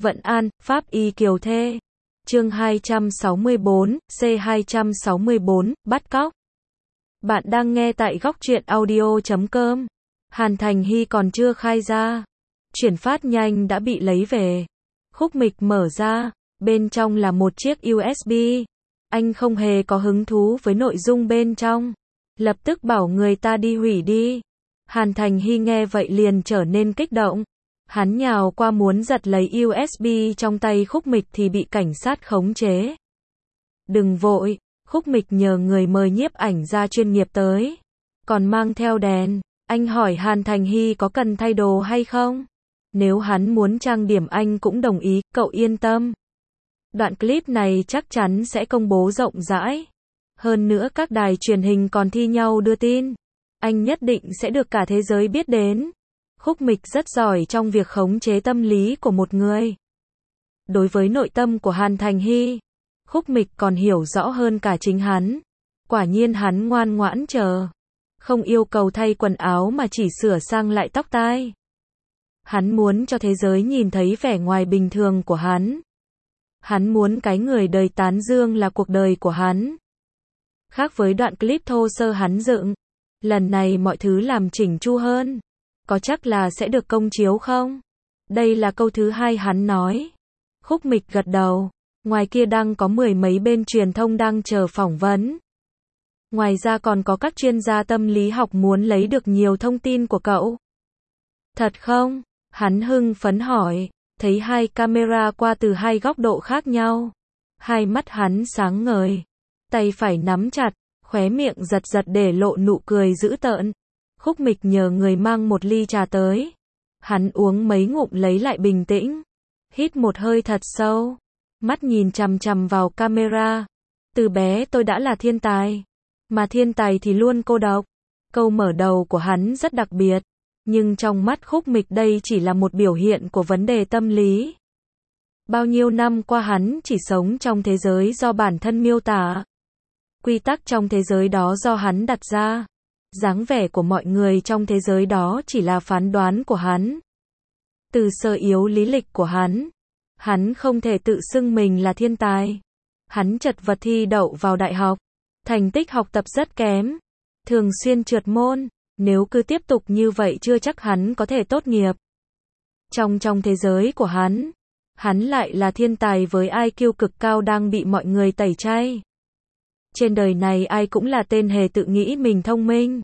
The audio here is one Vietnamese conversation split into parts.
Vận An, Pháp Y Kiều Thê. Chương 264, C264, bắt cóc. Bạn đang nghe tại góc truyện audio.com. Hàn Thành Hy còn chưa khai ra. Chuyển phát nhanh đã bị lấy về. Khúc mịch mở ra, bên trong là một chiếc USB. Anh không hề có hứng thú với nội dung bên trong. Lập tức bảo người ta đi hủy đi. Hàn Thành Hy nghe vậy liền trở nên kích động. Hắn nhào qua muốn giật lấy USB trong tay Khúc Mịch thì bị cảnh sát khống chế. Đừng vội, Khúc Mịch nhờ người mời nhiếp ảnh gia chuyên nghiệp tới. Còn mang theo đèn. Anh hỏi Hàn Thành Hy có cần thay đồ hay không? Nếu hắn muốn trang điểm anh cũng đồng ý, cậu yên tâm. Đoạn clip này chắc chắn sẽ công bố rộng rãi. Hơn nữa các đài truyền hình còn thi nhau đưa tin. Anh nhất định sẽ được cả thế giới biết đến. Khúc Mịch rất giỏi trong việc khống chế tâm lý của một người. Đối với nội tâm của Hàn Thành Hy, Khúc Mịch còn hiểu rõ hơn cả chính hắn. Quả nhiên hắn ngoan ngoãn chờ. Không yêu cầu thay quần áo mà chỉ sửa sang lại tóc tai. Hắn muốn cho thế giới nhìn thấy vẻ ngoài bình thường của hắn. Hắn muốn cái người đời tán dương là cuộc đời của hắn. Khác với đoạn clip thô sơ hắn dựng. Lần này mọi thứ làm chỉnh chu hơn. Có chắc là sẽ được công chiếu không? Đây là câu thứ hai hắn nói. Khúc Mịch gật đầu. Ngoài kia đang có mười mấy bên truyền thông đang chờ phỏng vấn. Ngoài ra còn có các chuyên gia tâm lý học muốn lấy được nhiều thông tin của cậu. Thật không? Hắn hưng phấn hỏi. Thấy hai camera qua từ hai góc độ khác nhau. Hai mắt hắn sáng ngời. Tay phải nắm chặt, khóe miệng giật giật để lộ nụ cười dữ tợn. Khúc Mịch nhờ người mang một ly trà tới. Hắn uống mấy ngụm lấy lại bình tĩnh. Hít một hơi thật sâu. Mắt nhìn chằm chằm vào camera. Từ bé tôi đã là thiên tài. Mà thiên tài thì luôn cô độc. Câu mở đầu của hắn rất đặc biệt. Nhưng trong mắt Khúc Mịch đây chỉ là một biểu hiện của vấn đề tâm lý. Bao nhiêu năm qua hắn chỉ sống trong thế giới do bản thân miêu tả. Quy tắc trong thế giới đó do hắn đặt ra. Dáng vẻ của mọi người trong thế giới đó chỉ là phán đoán của hắn. Từ sơ yếu lý lịch của hắn không thể tự xưng mình là thiên tài. Hắn chật vật thi đậu vào đại học. Thành tích học tập rất kém. Thường xuyên trượt môn. Nếu cứ tiếp tục như vậy chưa chắc hắn có thể tốt nghiệp. Trong thế giới của hắn lại là thiên tài với IQ cực cao đang bị mọi người tẩy chay. Trên đời này ai cũng là tên hề tự nghĩ mình thông minh.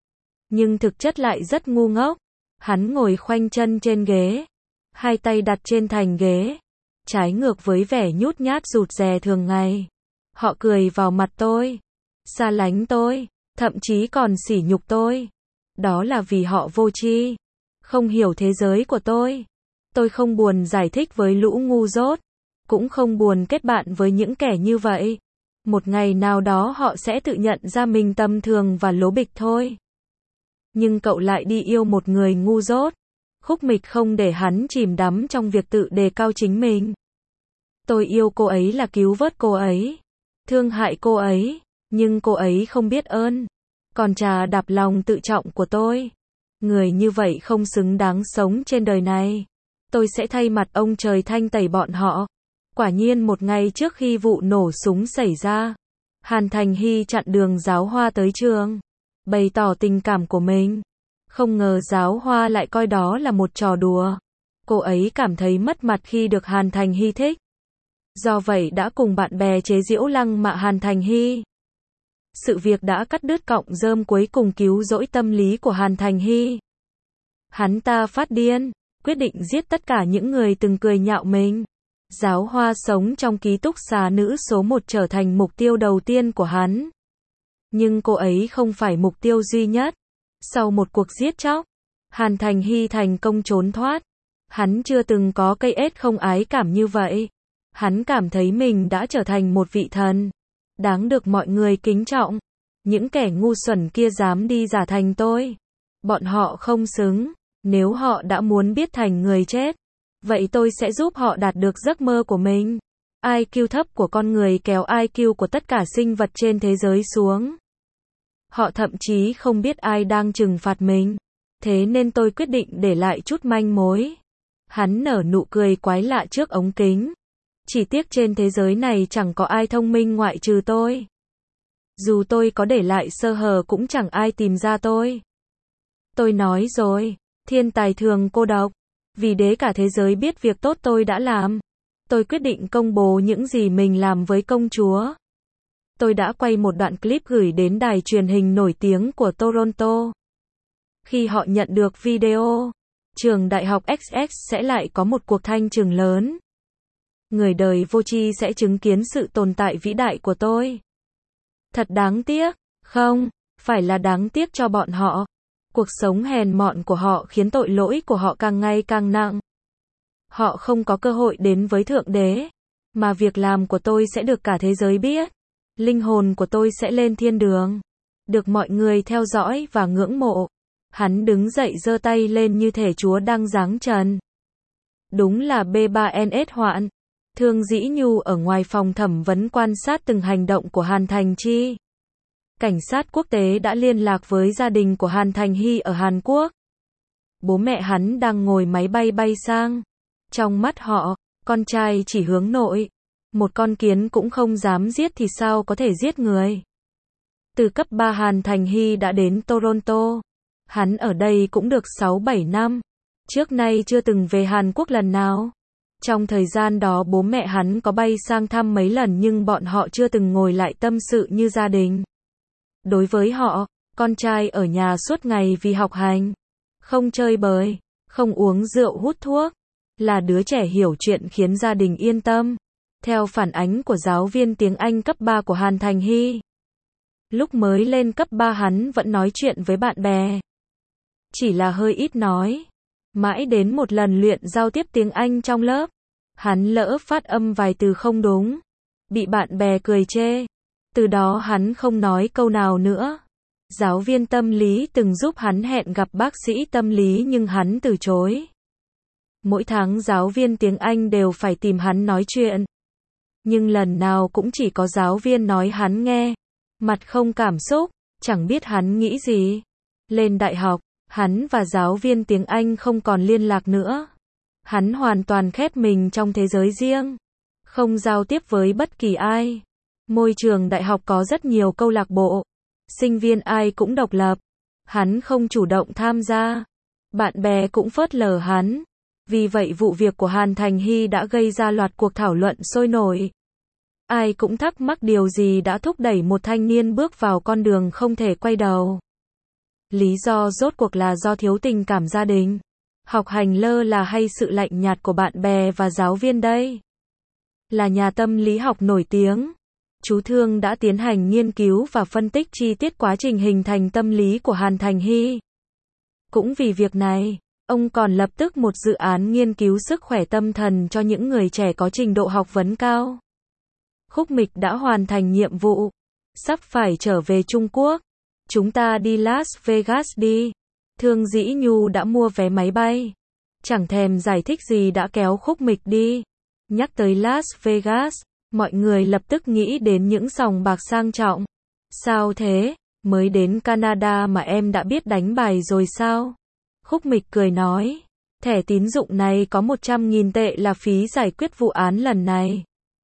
Nhưng thực chất lại rất ngu ngốc. Hắn ngồi khoanh chân trên ghế. Hai tay đặt trên thành ghế. Trái ngược với vẻ nhút nhát rụt rè thường ngày. Họ cười vào mặt tôi. Xa lánh tôi. Thậm chí còn sỉ nhục tôi. Đó là vì họ vô tri. Không hiểu thế giới của tôi. Tôi không buồn giải thích với lũ ngu dốt. Cũng không buồn kết bạn với những kẻ như vậy. Một ngày nào đó họ sẽ tự nhận ra mình tầm thường và lố bịch thôi. Nhưng cậu lại đi yêu một người ngu dốt. Khúc Mịch không để hắn chìm đắm trong việc tự đề cao chính mình. Tôi yêu cô ấy là cứu vớt cô ấy. Thương hại cô ấy. Nhưng cô ấy không biết ơn. Còn trà đạp lòng tự trọng của tôi. Người như vậy không xứng đáng sống trên đời này. Tôi sẽ thay mặt ông trời thanh tẩy bọn họ. Quả nhiên một ngày trước khi vụ nổ súng xảy ra, Hàn Thành Hy chặn đường Giáo Hoa tới trường, bày tỏ tình cảm của mình. Không ngờ Giáo Hoa lại coi đó là một trò đùa. Cô ấy cảm thấy mất mặt khi được Hàn Thành Hy thích. Do vậy đã cùng bạn bè chế giễu lăng mạ Hàn Thành Hy. Sự việc đã cắt đứt cọng rơm cuối cùng cứu rỗi tâm lý của Hàn Thành Hy. Hắn ta phát điên, quyết định giết tất cả những người từng cười nhạo mình. Giáo Hoa sống trong ký túc xá nữ số 1 trở thành mục tiêu đầu tiên của hắn. Nhưng cô ấy không phải mục tiêu duy nhất. Sau một cuộc giết chóc, Hàn Thành Hy thành công trốn thoát. Hắn chưa từng có cây ết không ái cảm như vậy. Hắn cảm thấy mình đã trở thành một vị thần. Đáng được mọi người kính trọng. Những kẻ ngu xuẩn kia dám đi giả thành tôi. Bọn họ không xứng. Nếu họ đã muốn biết thành người chết, vậy tôi sẽ giúp họ đạt được giấc mơ của mình. IQ thấp của con người kéo IQ của tất cả sinh vật trên thế giới xuống. Họ thậm chí không biết ai đang trừng phạt mình. Thế nên tôi quyết định để lại chút manh mối. Hắn nở nụ cười quái lạ trước ống kính. Chỉ tiếc trên thế giới này chẳng có ai thông minh ngoại trừ tôi. Dù tôi có để lại sơ hở cũng chẳng ai tìm ra tôi. Tôi nói rồi, thiên tài thường cô độc. Vì để cả thế giới biết việc tốt tôi đã làm. Tôi quyết định công bố những gì mình làm với công chúa. Tôi đã quay một đoạn clip gửi đến đài truyền hình nổi tiếng của Toronto. Khi họ nhận được video, trường đại học XX sẽ lại có một cuộc thanh trừng lớn. Người đời vô tri sẽ chứng kiến sự tồn tại vĩ đại của tôi. Thật đáng tiếc, không, phải là đáng tiếc cho bọn họ. Cuộc sống hèn mọn của họ khiến tội lỗi của họ càng ngày càng nặng. Họ không có cơ hội đến với Thượng Đế, mà việc làm của tôi sẽ được cả thế giới biết. Linh hồn của tôi sẽ lên thiên đường, được mọi người theo dõi và ngưỡng mộ. Hắn đứng dậy giơ tay lên như thể Chúa đang giáng trần. Đúng là B3NS hoạn. Thương Dĩ Nhu ở ngoài phòng thẩm vấn quan sát từng hành động của Hàn Thành Chi. Cảnh sát quốc tế đã liên lạc với gia đình của Hàn Thành Hy ở Hàn Quốc. Bố mẹ hắn đang ngồi máy bay bay sang. Trong mắt họ, con trai chỉ hướng nội. Một con kiến cũng không dám giết thì sao có thể giết người. Từ cấp 3 Hàn Thành Hy đã đến Toronto. Hắn ở đây cũng được 6-7 năm. Trước nay chưa từng về Hàn Quốc lần nào. Trong thời gian đó bố mẹ hắn có bay sang thăm mấy lần nhưng bọn họ chưa từng ngồi lại tâm sự như gia đình. Đối với họ, con trai ở nhà suốt ngày vì học hành. Không chơi bời, không uống rượu hút thuốc. Là đứa trẻ hiểu chuyện khiến gia đình yên tâm. Theo phản ánh của giáo viên tiếng Anh cấp 3 của Hàn Thành Hy. Lúc mới lên cấp 3 hắn vẫn nói chuyện với bạn bè. Chỉ là hơi ít nói. Mãi đến một lần luyện giao tiếp tiếng Anh trong lớp. Hắn lỡ phát âm vài từ không đúng. Bị bạn bè cười chê. Từ đó hắn không nói câu nào nữa. Giáo viên tâm lý từng giúp hắn hẹn gặp bác sĩ tâm lý nhưng hắn từ chối. Mỗi tháng giáo viên tiếng Anh đều phải tìm hắn nói chuyện. Nhưng lần nào cũng chỉ có giáo viên nói hắn nghe. Mặt không cảm xúc, chẳng biết hắn nghĩ gì. Lên đại học, hắn và giáo viên tiếng Anh không còn liên lạc nữa. Hắn hoàn toàn khép mình trong thế giới riêng. Không giao tiếp với bất kỳ ai. Môi trường đại học có rất nhiều câu lạc bộ. Sinh viên ai cũng độc lập. Hắn không chủ động tham gia. Bạn bè cũng phớt lờ hắn. Vì vậy vụ việc của Hàn Thành Hy đã gây ra loạt cuộc thảo luận sôi nổi. Ai cũng thắc mắc điều gì đã thúc đẩy một thanh niên bước vào con đường không thể quay đầu. Lý do rốt cuộc là do thiếu tình cảm gia đình, học hành lơ là hay sự lạnh nhạt của bạn bè và giáo viên đây? Là nhà tâm lý học nổi tiếng, chú Thương đã tiến hành nghiên cứu và phân tích chi tiết quá trình hình thành tâm lý của Hàn Thành Hy. Cũng vì việc này, ông còn lập tức một dự án nghiên cứu sức khỏe tâm thần cho những người trẻ có trình độ học vấn cao. Khúc Mịch đã hoàn thành nhiệm vụ, sắp phải trở về Trung Quốc. Chúng ta đi Las Vegas đi. Thương Dĩ Nhu đã mua vé máy bay. Chẳng thèm giải thích gì đã kéo Khúc Mịch đi. Nhắc tới Las Vegas, mọi người lập tức nghĩ đến những sòng bạc sang trọng. Sao thế? Mới đến Canada mà em đã biết đánh bài rồi sao? Khúc Mịch cười nói. Thẻ tín dụng này có 100.000 tệ là phí giải quyết vụ án lần này.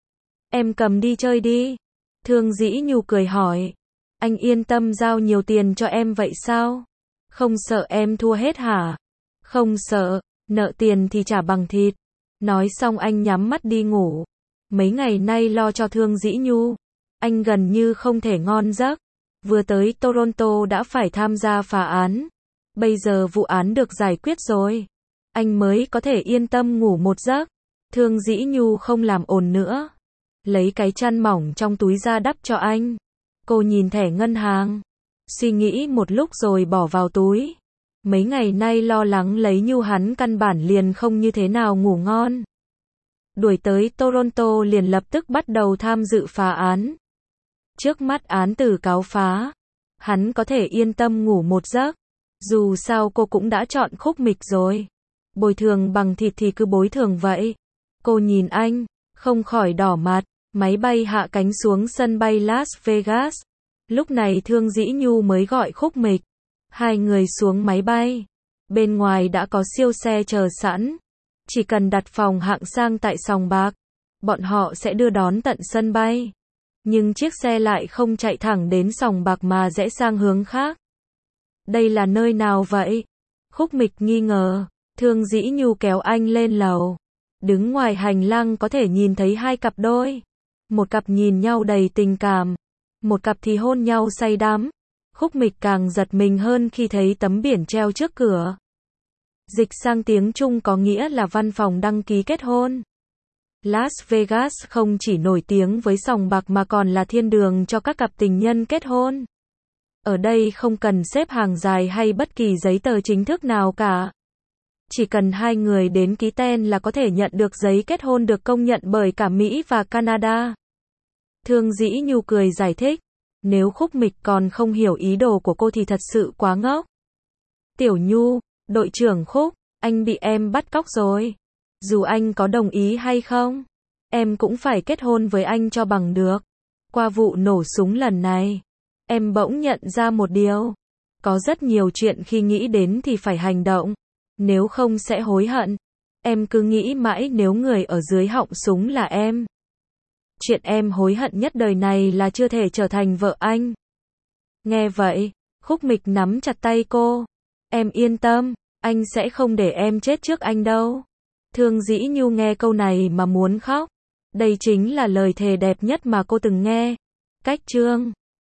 Em cầm đi chơi đi. Thương Dĩ Nhu cười hỏi. Anh yên tâm giao nhiều tiền cho em vậy sao? Không sợ em thua hết hả? Không sợ, nợ tiền thì trả bằng thịt. Nói xong anh nhắm mắt đi ngủ. Mấy ngày nay lo cho Thương Dĩ Nhu, anh gần như không thể ngon giấc. Vừa tới Toronto đã phải tham gia phá án. Bây giờ vụ án được giải quyết rồi. Anh mới có thể yên tâm ngủ một giấc. Thương Dĩ Nhu không làm ồn nữa. Lấy cái chăn mỏng trong túi ra đắp cho anh. Cô nhìn thẻ ngân hàng. Suy nghĩ một lúc rồi bỏ vào túi. Mấy ngày nay lo lắng lấy Nhu hắn căn bản liền không như thế nào ngủ ngon. Đuổi tới Toronto liền lập tức bắt đầu tham dự phá án. Trước mắt án tử cáo phá. Hắn có thể yên tâm ngủ một giấc. Dù sao cô cũng đã chọn Khúc Mịch rồi. Bồi thường bằng thịt thì cứ bồi thường vậy. Cô nhìn anh, không khỏi đỏ mặt. Máy bay hạ cánh xuống sân bay Las Vegas. Lúc này Thương Dĩ Nhu mới gọi Khúc Mịch. Hai người xuống máy bay. Bên ngoài đã có siêu xe chờ sẵn. Chỉ cần đặt phòng hạng sang tại sòng bạc, bọn họ sẽ đưa đón tận sân bay. Nhưng chiếc xe lại không chạy thẳng đến sòng bạc mà rẽ sang hướng khác. Đây là nơi nào vậy? Khúc Mịch nghi ngờ. Thương Dĩ Nhu kéo anh lên lầu. Đứng ngoài hành lang có thể nhìn thấy hai cặp đôi. Một cặp nhìn nhau đầy tình cảm, một cặp thì hôn nhau say đắm. Khúc Mịch càng giật mình hơn khi thấy tấm biển treo trước cửa. Dịch sang tiếng Trung có nghĩa là văn phòng đăng ký kết hôn. Las Vegas không chỉ nổi tiếng với sòng bạc mà còn là thiên đường cho các cặp tình nhân kết hôn. Ở đây không cần xếp hàng dài hay bất kỳ giấy tờ chính thức nào cả. Chỉ cần hai người đến ký tên là có thể nhận được giấy kết hôn được công nhận bởi cả Mỹ và Canada. Thương Dĩ Nhu cười giải thích. Nếu Khúc Mịch còn không hiểu ý đồ của cô thì thật sự quá ngốc. Tiểu Nhu, đội trưởng Khúc, anh bị em bắt cóc rồi. Dù anh có đồng ý hay không, em cũng phải kết hôn với anh cho bằng được. Qua vụ nổ súng lần này, em bỗng nhận ra một điều. Có rất nhiều chuyện khi nghĩ đến thì phải hành động. Nếu không sẽ hối hận. Em cứ nghĩ mãi nếu người ở dưới họng súng là em. Chuyện em hối hận nhất đời này là chưa thể trở thành vợ anh. Nghe vậy, Khúc Mịch nắm chặt tay cô. Em yên tâm, anh sẽ không để em chết trước anh đâu. Thương Dĩ Nhu nghe câu này mà muốn khóc. Đây chính là lời thề đẹp nhất mà cô từng nghe. Cách chương